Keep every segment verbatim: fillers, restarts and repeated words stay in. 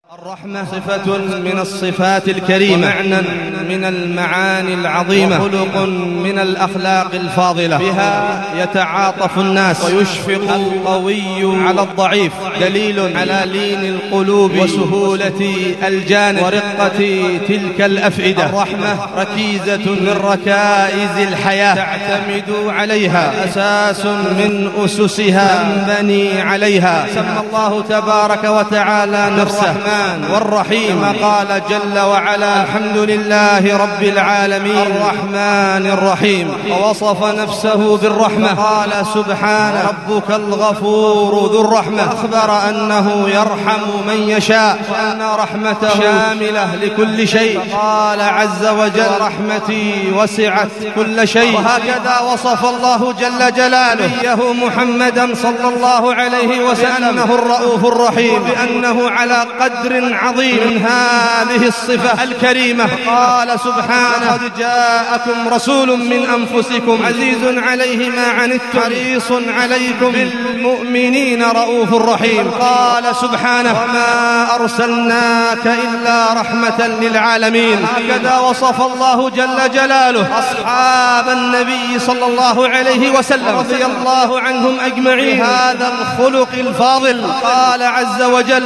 الرحمة صفة من الصفات الكريمة، ومعنى من المعاني العظيمة، وخلق من الأخلاق الفاضلة. بها يتعاطف الناس ويشفق القوي على الضعيف، دليل على لين القلوب وسهولة الجانب ورقة تلك الأفئدة. الرحمة ركيزة من ركائز الحياة، تعتمد عليها، أساس من أسسها، تنبني عليها. سمى الله تبارك وتعالى نفسه والرحيم، قال جل وعلا: الحمد لله رب العالمين الرحمن الرحيم. ووصف نفسه بالرحمة، قال سبحانه: ربك الغفور ذو الرحمة. أخبر أنه يرحم من يشاء، وأن رحمته شاملة لكل شيء. قال عز وجل: رحمتي وسعت كل شيء. وهكذا وصف الله جل جلاله نبيه محمدا صلى الله عليه وسلم أنه الرؤوف الرحيم، بأنه على قدر عظيم من هذه الصفة الكريمة. قال سبحانه: قد جاءكم رسول من أنفسكم عزيز عليه ما عنتم حريص عليكم بالمؤمنين رؤوف رحيم. قال سبحانه: وما أرسلناك إلا رحمة للعالمين. هكذا وصف الله جل جلاله أصحاب النبي صلى الله عليه وسلم رضي الله عنهم أجمعين هذا الخلق الفاضل. قال عز وجل: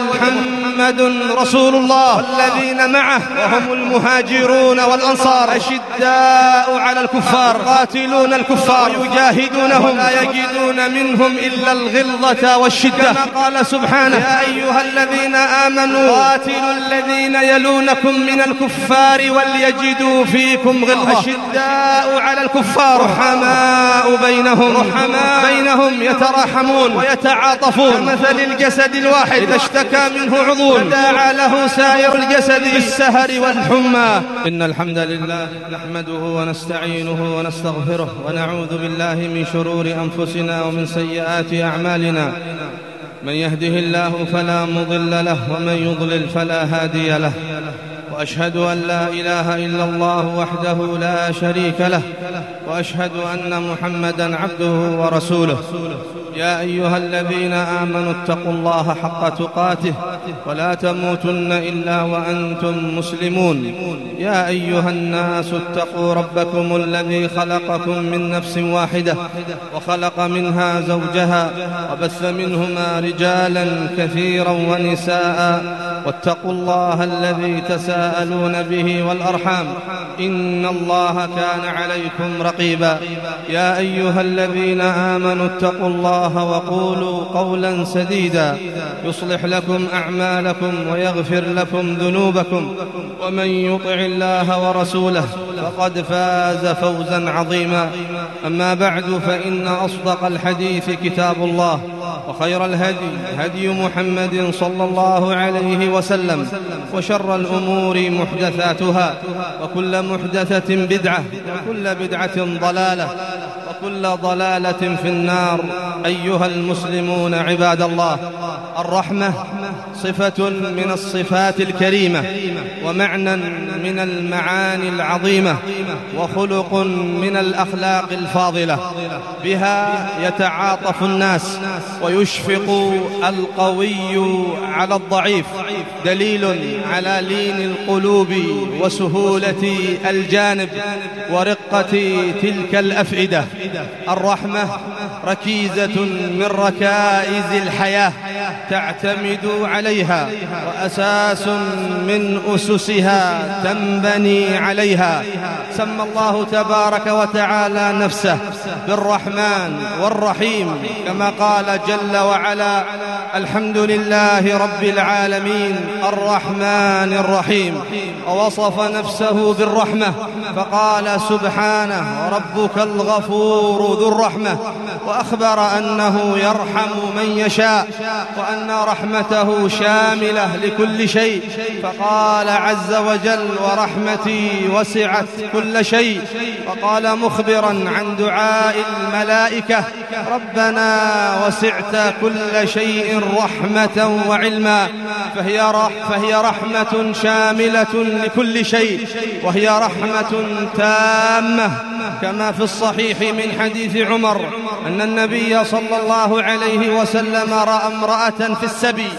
محمد رسول الله والذين معه وهم المهاجرون والأنصار أشداء على الكفار قاتلون الكفار يجاهدونهم لا يجدون منهم إلا الغلظة والشدة. كما قال سبحانه: يا أيها الذين آمنوا قاتلوا الذين يلونكم من الكفار وليجدوا فيكم غلظة أشداء على الكفار رحماء بينهم رحماء بينهم يتراحمون ويتعاطفون كمثل الجسد الواحد إذا اشتكى منه عضو داعى له سائر الجسد بالسهر والحمى. إن الحمد لله نحمده ونستعينه ونستغفره ونعوذ بالله من شرور أنفسنا ومن سيئات أعمالنا. من يهده الله فلا مضل له ومن يضلل فلا هادي له. وأشهد أن لا إله إلا الله وحده لا شريك له، وأشهد أن محمدا عبده ورسوله. يا أيها الذين آمنوا اتقوا الله حق تقاته ولا تموتن إلا وأنتم مسلمون. يا أيها الناس اتقوا ربكم الذي خلقكم من نفس واحدة وخلق منها زوجها وبث منهما رجالا كثيرا ونساء. واتقوا الله الذي تساءلون به والأرحام إن الله كان عليكم رقيبا. يا أيها الذين آمنوا اتقوا الله وقولوا قولا سديدا يصلح لكم أعمالكم ويغفر لكم ذنوبكم، ومن يطع الله ورسوله فقد فاز فوزا عظيما. أما بعد، فإن أصدق الحديث كتاب الله، وخير الهدي هدي محمد صلى الله عليه وسلم، وشر الأمور محدثاتها، وكل محدثة بدعة، وكل بدعة ضلالة، وكل ضلالة في النار. أيها المسلمون عباد الله، الرحمة صفة من الصفات الكريمة، ومعنى من المعاني العظيمة، وخلق من الأخلاق الفاضلة. بها يتعاطف الناس ويشفق القوي على الضعيف، دليل على لين القلوب وسهولة الجانب ورقة تلك الأفئدة. الرحمة ركيزة من ركائز الحياة، تعتمد عليها، وأساس من أسسها، تنبني عليها. سمى الله تبارك وتعالى نفسه بالرحمن والرحيم، كما قال جل وعلا: الحمد لله رب العالمين الرحمن الرحيم. ووصف نفسه بالرحمة، فقال سبحانه: ربك الغفور ذو الرحمة. وأخبر أنه يرحم من يشاء، وأن رحمته شاملة لكل شيء. فقال عز وجل: ورحمتي وسعت كل شيء. وقال مخبرا عن دعاء الملائكة: ربنا وسعت كل شيء رحمة وعلما. فهي, رح فهي رحمة شاملة لكل شيء، وهي رحمة تامة، كما في الصحيح من حديث عمر أن النبي صلى الله عليه وسلم رأى امرأة في السبي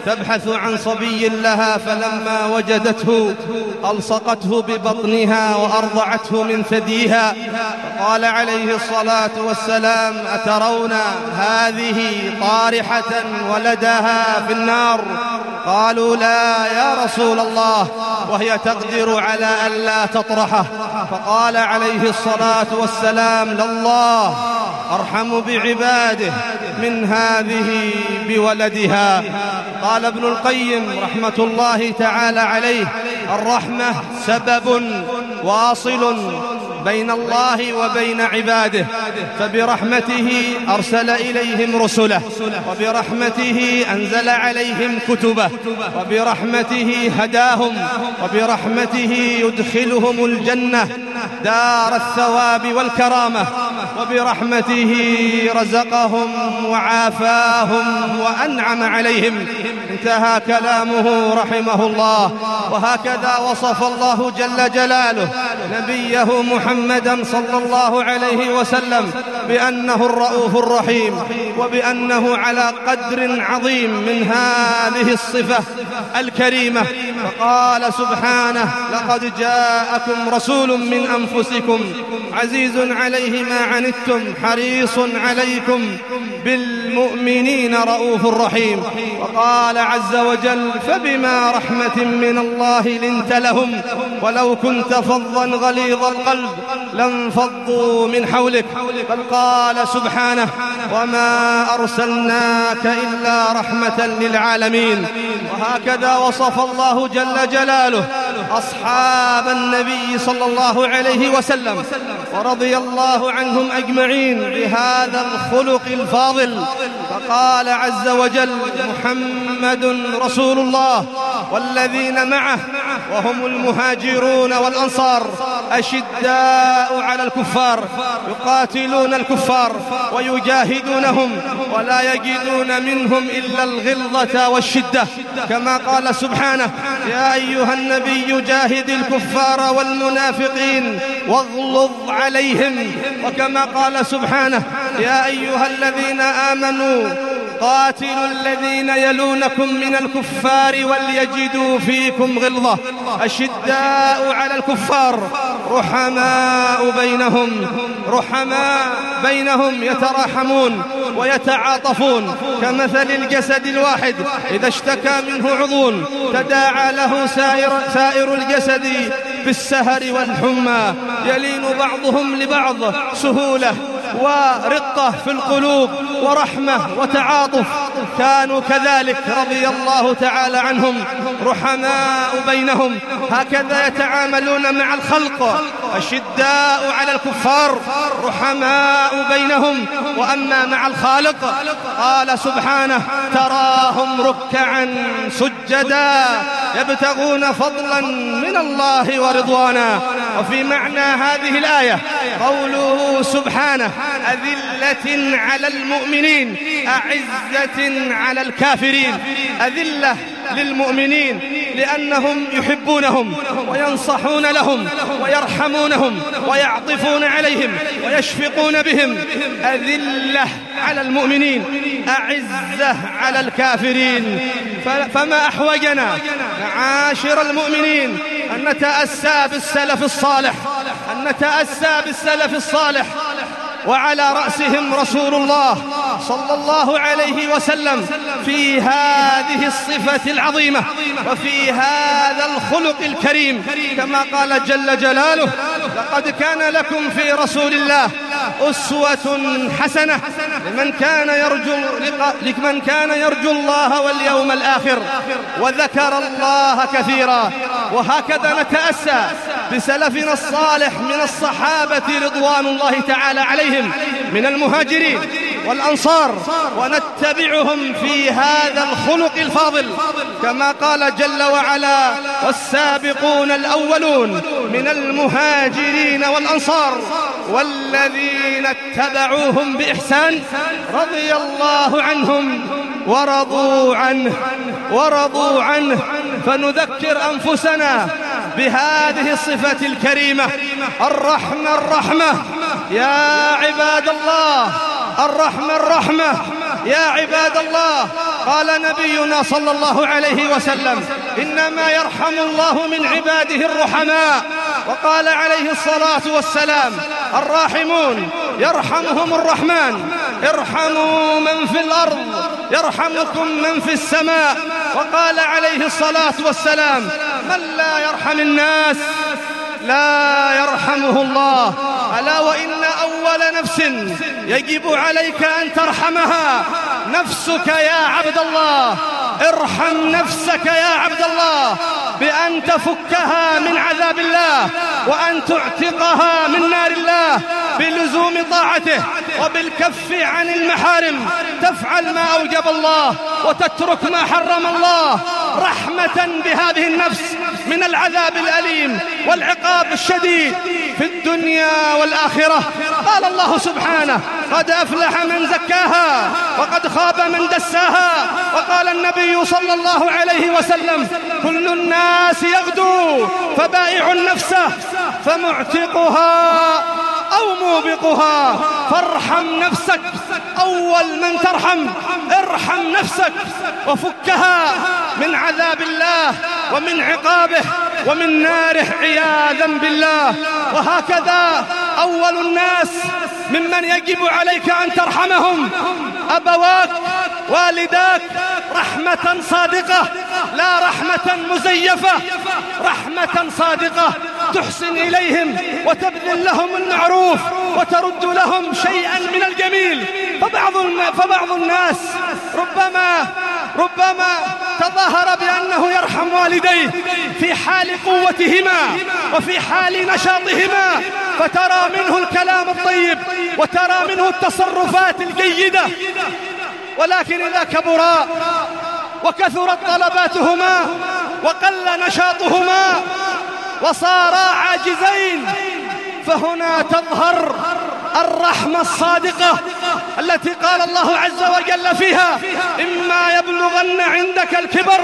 تبحث عن صبي لها، فلما وجدته ألصقته ببطنها وأرضعته من ثديها. فقال عليه الصلاة والسلام: أترون هذه طارحة ولدها في النار؟ قالوا: لا يا رسول الله، وهي تقدر على أن لا تطرحه. فقال عليه الصلاة والسلام: لله أرحم بعباده من هذه بولدها. قال ابن القيم رحمة الله تعالى عليه: الرحمة سبب واصل بين الله وبين عباده، فبرحمته أرسل إليهم رسله، وبرحمته أنزل عليهم كتبه، وبرحمته هداهم، وبرحمته يدخلهم الجنة دار الثواب والكرامة، وبرحمته رزقهم وعافاهم وأنعم عليهم. انتهى كلامه رحمه الله. وهكذا وصف الله جل جلاله نبيه محمدا صلى الله عليه وسلم بأنه الرؤوف الرحيم، وبأنه على قدر عظيم من هذه الصفة الكريمة. فقال سبحانه: لقد جاءكم رسول من أنفسكم عزيز عليه ما عنتم حريص عليكم بالمؤمنين رؤوف رحيم. وقال عز وجل: فبما رحمة من الله لنت لهم ولو كنت فظا غليظ القلب لانفضوا من حولك. بل قال سبحانه: وما أرسلناك إلا رحمة للعالمين. وهكذا وصف الله جل جلاله أصحاب النبي صلى الله عليه وسلم ورضي الله عنهم أجمعين بهذا الخلق الفاضل. فقال عز وجل: محمد رسول الله والذين معه وهم المهاجرون والأنصار أشداء على الكفار يقاتلون الكفار ويجاهدونهم ولا يجدون منهم إلا الغلظة والشدة. كما قال سبحانه: يا أيها النبي جاهد الكفار والمنافقين واغلظ عليهم. وكما قال سبحانه: يا أيها الذين آمنوا قاتلوا الذين يلونكم من الكفار وليجدوا فيكم غلظة أشداء على الكفار رحماء بينهم رحماء بينهم يتراحمون ويتعاطفون كمثل الجسد الواحد إذا اشتكى منه عضو تداعى له سائر, سائر الجسد بالسهر والحمى. يلين بعضهم لبعض سهولة ورقة في القلوب ورحمة وتعاطف. كانوا كذلك رضي الله تعالى عنهم رحماء بينهم. هكذا يتعاملون مع الخلق أشداء على الكفار رحماء بينهم. وأما مع الخالق قال سبحانه: تراهم ركعا سجدا يبتغون فضلا من الله ورضوانا. وفي معنى هذه الآية قوله سبحانه: أذلة على المؤمنين أعزة على الكافرين. أذلة للمؤمنين لأنهم يحبونهم وينصحون لهم ويرحمونهم ويعطفون عليهم ويشفقون بهم. أذلة على المؤمنين أعزة على الكافرين. فما أحوجنا معاشر المؤمنين أن نتأسى بالسلف الصالح أن نتأسى بالسلف الصالح وعلى رأسهم رسول الله صلى الله عليه وسلم في هذه الصفة العظيمة وفي هذا الخلق الكريم. كما قال جل جلاله: لقد كان لكم في رسول الله أسوة حسنة لمن كان يرجو لمن كان يرجو الله واليوم الآخر وذكر الله كثيرا. وهكذا نتأسى بسلفنا الصالح من الصحابة رضوان الله تعالى عليهم من المهاجرين والأنصار ونتبعهم في هذا الخلق الفاضل. كما قال جل وعلا: والسابقون الأولون من المهاجرين والأنصار والذين اتبعوهم بإحسان رضي الله عنهم ورضوا عنه ورضوا عنه. فنذكر أنفسنا بهذه الصفة الكريمة الرحمة الرحمة يا عباد الله. الرحمة الرحمة يا عباد الله، قال نبينا صلى الله عليه وسلم: إنما يرحم الله من عباده الرحماء. وقال عليه الصلاة والسلام: الراحمون يرحمهم الرحمن، ارحموا من في الأرض يرحمكم من في السماء. وقال عليه الصلاة والسلام: من لا يرحم الناس لا يرحمه الله. ألا وإن أول نفس يجب عليك أن ترحمها نفسك يا عبد الله. ارحم نفسك يا عبد الله بأن تفكها من عذاب الله، وأن تعتقها من نار الله بلزوم طاعته وبالكف عن المحارم. تفعل ما أوجب الله وتترك ما حرم الله، رحمة بهذه النفس من العذاب الأليم والعقاب الشديد في الدنيا والآخرة. قال الله سبحانه: قد أفلح من زكاها وقد خاب من دساها. وقال النبي صلى الله عليه وسلم: كل الناس يغدو فبائع نفسه فمعتقها أو موبقها. فارحم نفسك، أول من ترحم ارحم نفسك وفكها من عذاب الله ومن عقابه ومن ناره عياذا بالله. وهكذا أول الناس ممن يجب عليك أن ترحمهم أبواك والداك رحمة صادقة، لا رحمة مزيفة، رحمة صادقة تحسن إليهم وتبذل لهم المعروف وترد لهم شيئا من الجميل. فبعض فبعض الناس ربما ربما تظاهر بأنه يرحم والديه في حال قوتهما وفي حال نشاطهما، فترى منه الكلام الطيب وترى منه التصرفات الجيدة، ولكن إذا كبرا وكثرت طلباتهما وقل نشاطهما وصارا عاجزين، فهنا تظهر الرحمة الصادقة التي قال الله عز وجل فيها: إما يبلغن عندك الكبر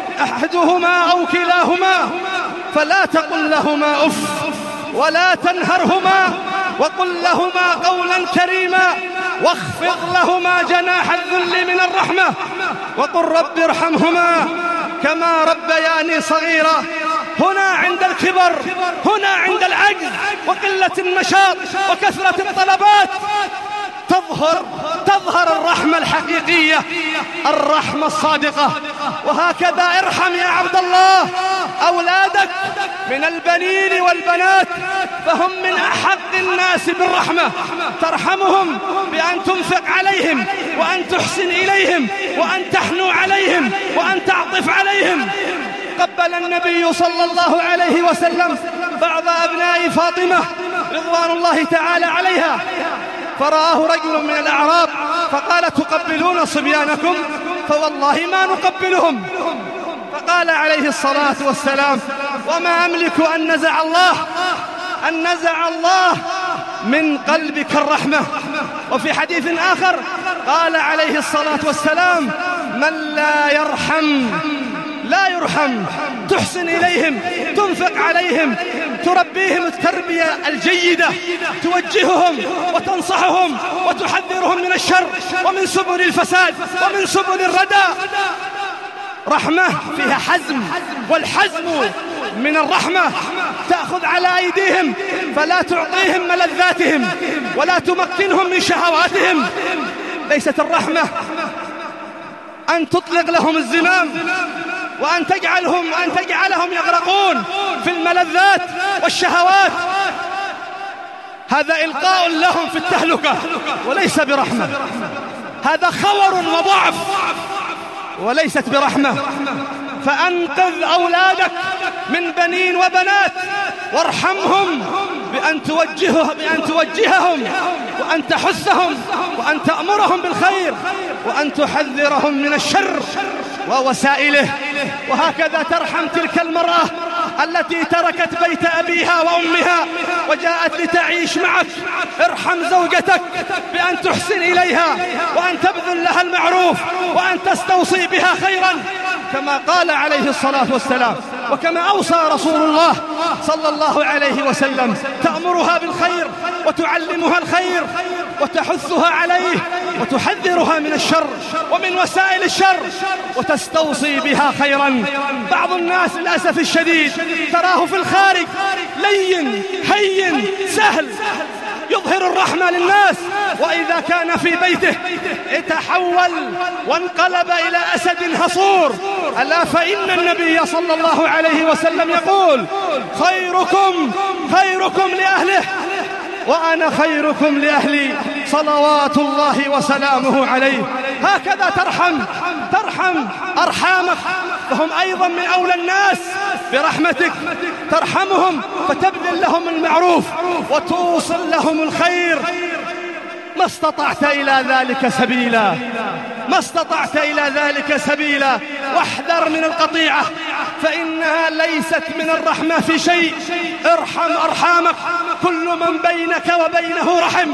أحدهما أو كلاهما فلا تقل لهما أف ولا تنهرهما وقل لهما قولا كريما واخفض لهما جناح الذل من الرحمة وقل رب ارحمهما كما ربياني صغيرا. هنا عند الكبر، هنا عند العجز وقلة النشاط وكثرة الطلبات تظهر تظهر الرحمة الحقيقية، الرحمة الصادقة. وهكذا ارحم يا عبد الله أولادك من البنين والبنات، فهم من أحق الناس بالرحمة. ترحمهم بأن تنفق عليهم وأن تحسن إليهم وأن تحنو عليهم وأن تعطف عليهم. قبل النبي صلى الله عليه وسلم بعض أبناء فاطمة رضوان الله تعالى عليها، فرآه رجل من الأعراب فقال: تقبلون صبيانكم؟ فوالله ما نقبلهم. فقال عليه الصلاة والسلام: وما أملك أن نزع الله أن نزع الله من قلبك الرحمة. وفي حديث آخر قال عليه الصلاة والسلام: من لا يرحم لا يرحم. تحسن إليهم، تنفق عليهم، تربيهم التربية الجيدة، توجههم وتنصحهم وتحذرهم من الشر ومن سبل الفساد ومن سبل الردى. رحمة فيها حزم، والحزم من الرحمة. تأخذ على أيديهم فلا تعطيهم ملذاتهم ولا تمكنهم من شهواتهم. ليست الرحمة أن تطلق لهم الزمام وأن تجعلهم أن تجعلهم يغرقون في الملذات والشهوات. هذا إلقاء لهم في التهلكة وليس برحمة. هذا خور وضعف وليست برحمة. فأنقذ أولادك من بنين وبنات وارحمهم بأن توجهه بأن توجههم وأن تحثهم وأن تأمرهم بالخير وأن تحذرهم من الشر ووسائله. وهكذا ترحم تلك المرأة التي تركت بيت أبيها وأمها وجاءت لتعيش معك. ارحم زوجتك بأن تحسن إليها وأن تبذل لها المعروف وأن تستوصي بها خيرا كما قال عليه الصلاة والسلام وكما أوصى رسول الله صلى الله عليه وسلم. تأمرها بالخير وتعلمها الخير وتحثها عليه وتحذرها من الشر ومن وسائل الشر وتستوصي بها خيرا. بعض الناس للأسف الشديد تراه في الخارج لين هين سهل، يظهر الرحمة للناس، وإذا كان في بيته يتحول وانقلب إلى أسد هصور. ألا فإن النبي صلى الله عليه وسلم يقول: خيركم خيركم لأهله وأنا خيركم لأهلي، صلوات الله وسلامه عليه. هكذا ترحم ترحم أرحامك، فهم أيضا من أولى الناس برحمتك، ترحمهم فتبذل لهم المعروف وتوصل لهم الخير ما استطعت إلى ذلك سبيلا، ما استطعت إلى ذلك سبيلا. واحذر من القطيعة فإنها ليست من الرحمة في شيء. ارحم أرحامك، كل من بينك وبينه رحم.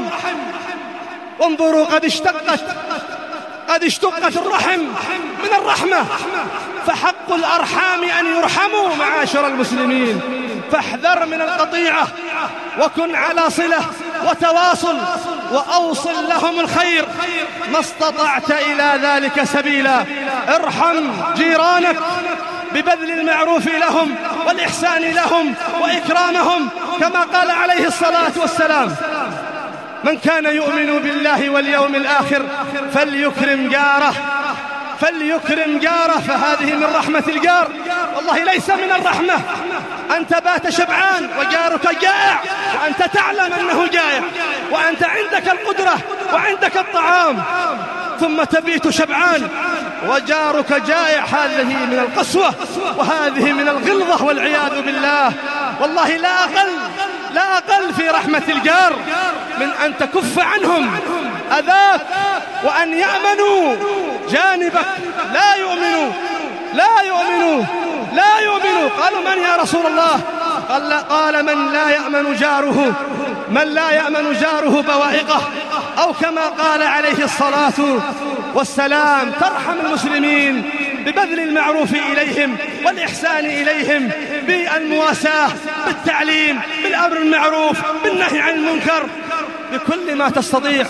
انظروا قد اشتقت قد اشتقت الرحم من الرحمة، فحق الأرحام أن يرحموا معاشر المسلمين. فاحذر من القطيعة وكن على صلة وتواصل وأوصل لهم الخير ما استطعت إلى ذلك سبيلا. ارحم جيرانك ببذل المعروف لهم والإحسان لهم وإكرامهم، كما قال عليه الصلاة والسلام: من كان يؤمن بالله واليوم الآخر فليكرم جاره فليكرم جاره. فهذه من رحمة الجار. والله ليس من الرحمة أن تبات شبعان وجارك جائع وأنت تعلم أنه جائع وأنت عندك القدرة وعندك الطعام، ثم تبيت شبعان وجارك جائع. هذه من القسوة وهذه من الغلظة والعياذ بالله. والله لا أقل لا أقل في رحمة الجار من أن تكف عنهم أذاك وأن يأمنوا جانبك. لا يؤمنوا لا يؤمنوا لا يؤمنوا. قالوا: من يا رسول الله؟ قال, قال من لا يأمن جاره من لا يأمن جاره بوائقه، أو كما قال عليه الصلاة والسلام. ترحم المسلمين ببذل المعروف إليهم والإحسان إليهم، بالمواساة، بالتعليم، بالأمر المعروف، بالنهي عن المنكر، بكل ما تستطيع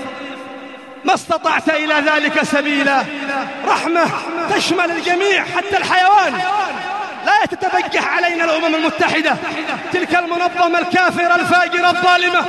ما استطعت إلى ذلك سبيلا. رحمة تشمل الجميع حتى الحيوان. لا تتبجح علينا الأمم المتحدة، تلك المنظمة الكافرة الفاجرة الظالمة،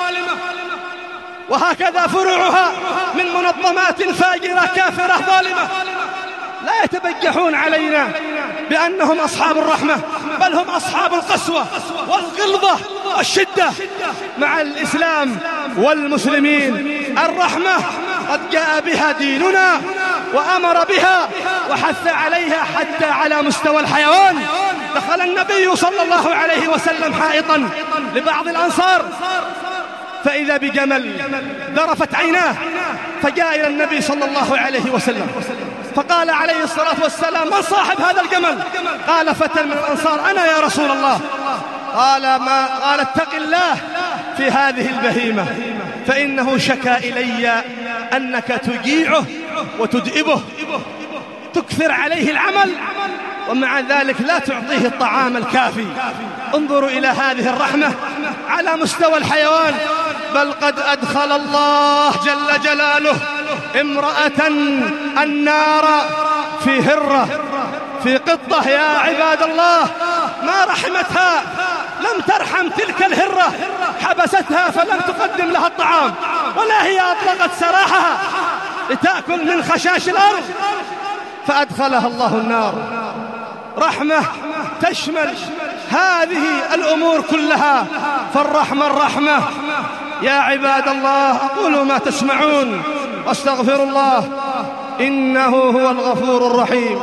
وهكذا فروعها من منظمات فاجرة كافرة ظالمة. لا يتبجحون علينا بأنهم أصحاب الرحمة، بل هم أصحاب القسوة والغلظة والشدة مع الإسلام والمسلمين. الرحمة قد جاء بها ديننا وأمر بها وحث عليها حتى على مستوى الحيوان. دخل النبي صلى الله عليه وسلم حائطا لبعض الأنصار فإذا بجمل ذرفت عيناه، فجاء إلى النبي صلى الله عليه وسلم فقال عليه الصلاة والسلام: من صاحب هذا الجمل؟ قال: فتى من الأنصار. أنا يا رسول الله. قال: ما قال: اتق الله في هذه البهيمة فإنه شكا إلي أنك تجيعه وتدئبه، تكثر عليه العمل ومع ذلك لا تعطيه الطعام الكافي. انظروا إلى هذه الرحمة على مستوى الحيوان. بل قد أدخل الله جل جلاله امرأة النار في هرة، في قطة. يا عباد الله، ما رحمتها، لم ترحم تلك الهرة، حبستها فلم تقدم لها الطعام، ولا هي أطلقت سراحها لتأكل من خشاش الأرض، فأدخلها الله النار. رحمة تشمل هذه الأمور كلها، فالرحمة الرحمة. يا عباد الله، أقول ما تسمعون واستغفر الله إنه هو الغفور الرحيم.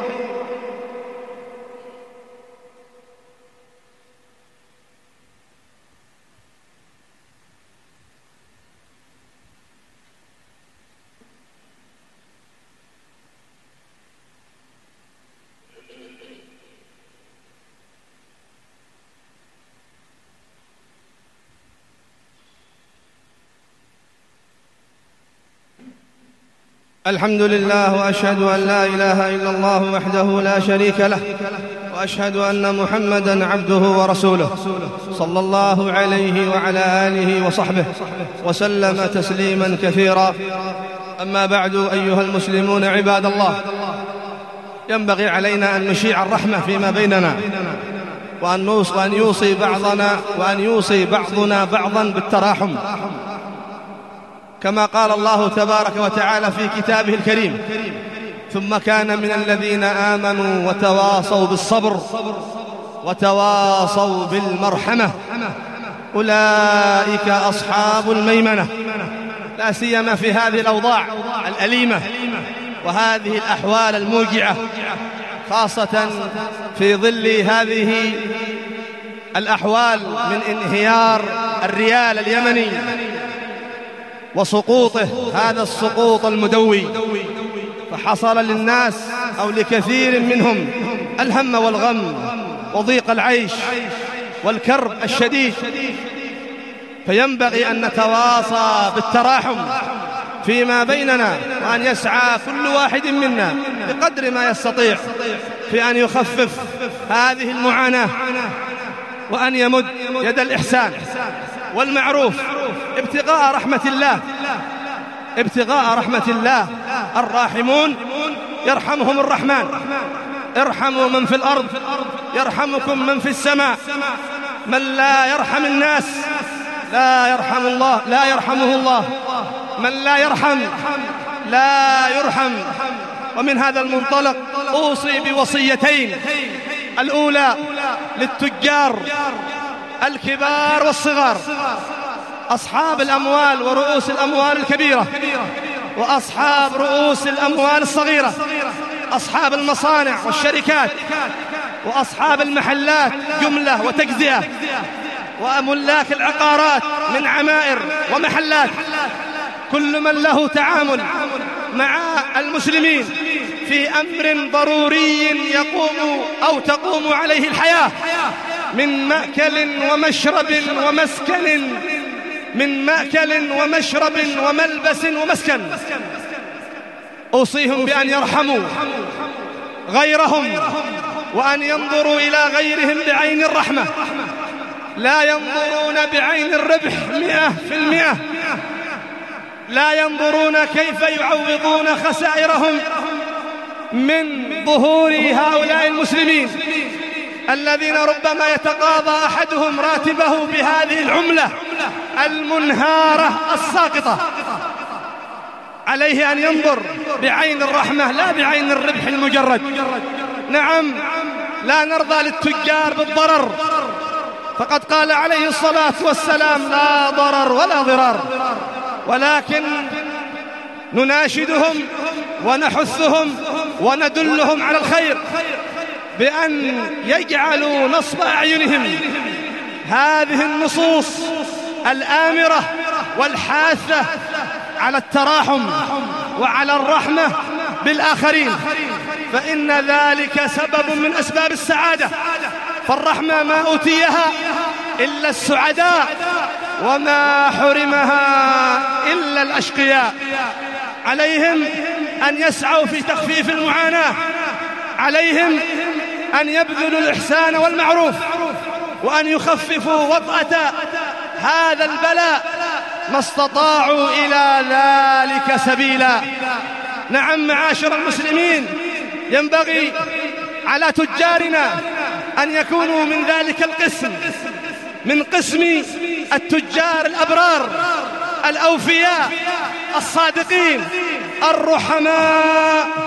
الحمد لله، وأشهد أن لا إله إلا الله وحده لا شريك له، وأشهد أن محمدًا عبده ورسوله، صلى الله عليه وعلى آله وصحبه وسلم تسليمًا كثيرا. أما بعد، أيها المسلمون عباد الله، ينبغي علينا أن نشيع الرحمة فيما بيننا، وأن يوصي بعضنا وأن يوصي بعضنا بعضا بالتراحم، كما قال الله تبارك وتعالى في كتابه الكريم: ثم كان من الذين آمنوا وتواصوا بالصبر وتواصوا بالمرحمة أولئك أصحاب الميمنة. لا سيما في هذه الأوضاع الأليمة وهذه الأحوال الموجعة، خاصة في ظل هذه الأحوال من انهيار الريال اليمني وسقوطه، هذا السقوط المدوي، فحصل للناس أو لكثير منهم الهم والغم وضيق العيش والكرب الشديد. فينبغي أن نتواصى بالتراحم فيما بيننا، وأن يسعى كل واحد منا بقدر ما يستطيع في أن يخفف هذه المعاناة، وأن يمد يد الإحسان والمعروف ابتغاء رحمة الله ابتغاء رحمة الله. الراحمون يرحمهم الرحمن، ارحموا من في الأرض يرحمكم من في السماء. من لا يرحم الناس لا يرحم الله لا يرحمه الله، من لا يرحم لا يرحم. ومن هذا المنطلق أوصي بوصيتين: الأولى للتجار الكبار والصغار، أصحاب الأموال ورؤوس الأموال الكبيرة، وأصحاب رؤوس الأموال الصغيرة، أصحاب المصانع والشركات، وأصحاب المحلات جملة وتجزئة، وملاك العقارات من عمائر ومحلات، كل من له تعامل مع المسلمين في أمر ضروري يقوم أو تقوم عليه الحياة، من مأكل ومشرب ومسكن من مأكل ومشرب وملبس ومسكن. أوصيهم بأن يرحموا غيرهم، وأن ينظروا إلى غيرهم بعين الرحمة، لا ينظرون بعين الربح مئة في المئة، لا ينظرون كيف يعوضون خسائرهم من ظهور هؤلاء المسلمين الذين ربما يتقاضى أحدهم راتبه بهذه العملة المنهارة الساقطة. عليه أن ينظر بعين الرحمة لا بعين الربح المجرد. نعم، لا نرضى للتجار بالضرر، فقد قال عليه الصلاة والسلام: لا ضرر ولا ضرار، ولكن نناشدهم ونحثهم وندلهم على الخير بأن يجعلوا نصب أعينهم هذه النصوص الآمرة والحاثة على التراحم وعلى الرحمة بالآخرين، فإن ذلك سبب من أسباب السعادة. فالرحمة ما أوتيها إلا السعداء، وما حرمها إلا الأشقياء. عليهم أن يسعوا في تخفيف المعاناة، عليهم أن يبذلوا الإحسان والمعروف، وأن يخففوا وطأة هذا البلاء ما استطاعوا إلى ذلك سبيلا. نعم معاشر المسلمين، ينبغي على تجارنا أن يكونوا من ذلك القسم، من قسم التجار الأبرار الأوفياء الصادقين الرحماء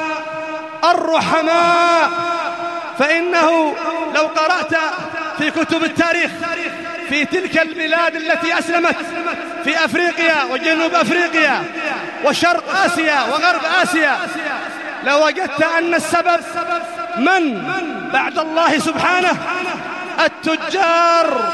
الرحماء. فإنه لو قرأت في كتب التاريخ في تلك البلاد التي أسلمت في أفريقيا وجنوب أفريقيا وشرق آسيا وغرب آسيا، لوجدت أن السبب من بعد الله سبحانه؟ التجار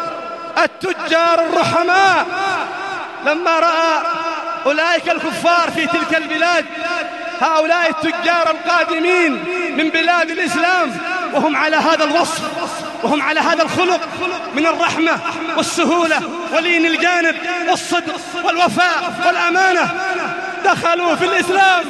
التجار الرحماء. لما رأى أولئك الكفار في تلك البلاد هؤلاء التجار القادمين من بلاد الإسلام وهم على هذا الوصف وهم على هذا الخلق من الرحمة والسهولة ولين الجانب والصدق والوفاء والأمانة، دخلوا في الإسلام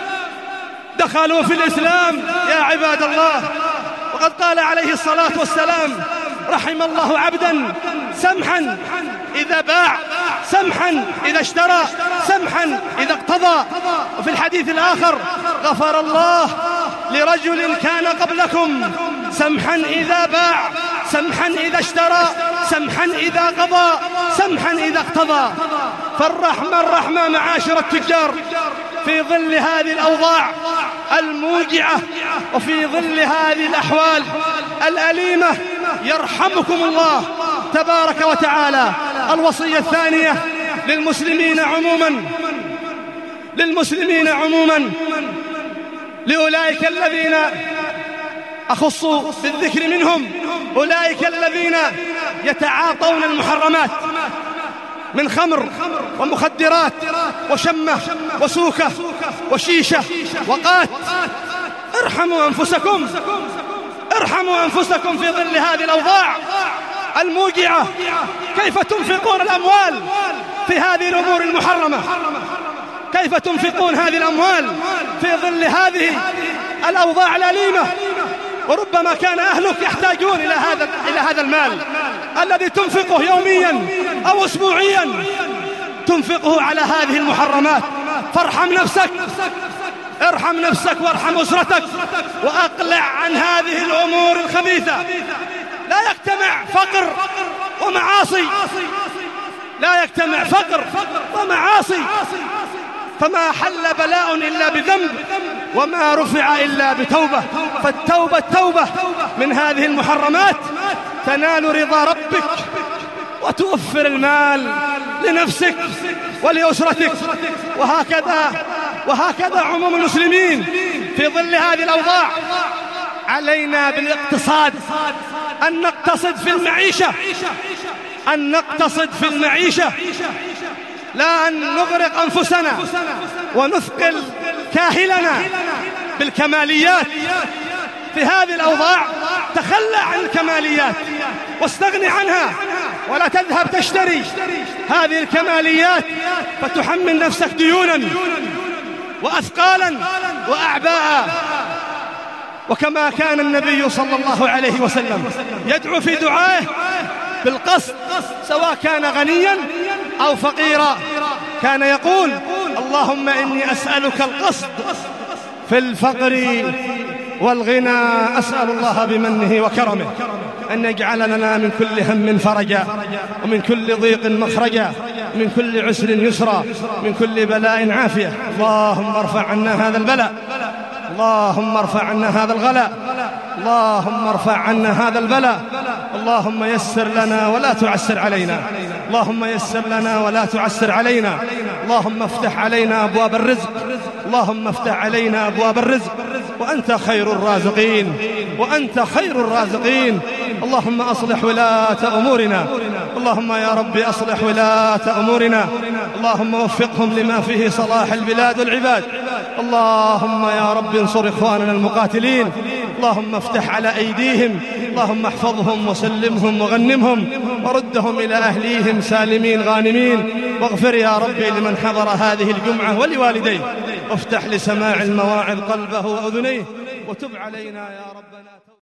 دخلوا في الإسلام يا عباد الله. وقد قال عليه الصلاة والسلام: رحم الله عبدا سمحا إذا باع سمحا إذا اشترى، سمحا إذا اقتضى. وفي الحديث الآخر: غفر الله لرجل كان قبلكم سمحا إذا باع، سمحا إذا اشترى، سمحا إذا قضى، سمحا إذا اقتضى. فالرحمة الرحمة معاشر التجار في ظل هذه الأوضاع الموجعة وفي ظل هذه الأحوال الأليمة. يرحمكم الله تبارك وتعالى. الوصية الثانية للمسلمين عموما، للمسلمين عموما لأولئك الذين أخص بالذكر منهم، أولئك الذين يتعاطون المحرمات من خمر ومخدرات وشمة وسوكة وشيشة وقات. ارحموا أنفسكم، ارحموا أنفسكم في ظل هذه الأوضاع الموجعة. كيف تنفقون الأموال في هذه الأمور المحرمة؟ كيف تنفقون هذه الأموال في ظل هذه الأوضاع الأليمة؟ وربما كان أهلك يحتاجون إلى هذا إلى هذا المال الذي تنفقه يوميا أو أسبوعيا، تنفقه على هذه المحرمات. فارحم نفسك، ارحم نفسك وارحم أسرتك، وأقلع عن هذه الأمور الخبيثة. لا يجتمع فقر ومعاصي، لا يجتمع فقر ومعاصي. فما حل بلاء إلا بذنب، وما رفع إلا بتوبة. فالتوبة التوبة من هذه المحرمات تنال رضا ربك وتوفر المال لنفسك ولأسرتك. وهكذا وهكذا عموم المسلمين في ظل هذه الأوضاع. علينا بالاقتصاد، أن نقتصد في المعيشة، أن نقتصد في المعيشة، لا أن نغرق أنفسنا ونثقل كاهلنا بالكماليات. في هذه الأوضاع تخلى عن الكماليات واستغني عنها، ولا تذهب تشتري هذه الكماليات فتحمل نفسك ديونا وأثقالا وأعباء. وكما كان النبي صلى الله عليه وسلم يدعو في دعائه بالقصد، سواء كان غنيا أو فقيرا، كان يقول: اللهم إني أسألك القصد في الفقر والغنى. أسأل الله بمنه وكرمه أن يجعل لنا من كل هم فرجا، ومن كل ضيق مخرجا، من كل عسر يسرا، من كل بلاء عافية. اللهم ارفع عنا هذا البلاء، اللهم ارفع عنا هذا الغلاء، اللهم ارفع عنا هذا البلاء. اللهم يسر لنا ولا تعسر علينا، اللهم يسر لنا ولا تعسر علينا. اللهم افتح علينا أبواب الرزق، اللهم افتح علينا أبواب الرزق، وأنت خير الرازقين، وأنت خير الرازقين. اللهم أصلح ولاة أمورنا، اللهم يا رب أصلح ولاة أمورنا، اللهم وفقهم لما فيه صلاح البلاد والعباد. اللهم يا رب انصر إخواننا المقاتلين، اللهم افتح على أيديهم، اللهم احفظهم وسلمهم وغنمهم وردهم إلى أهليهم سالمين غانمين. واغفر يا ربي لمن حضر هذه الجمعة ولوالديه، وافتح لسماع المواعظ قلبه وأذنيه، وتب علينا يا ربنا.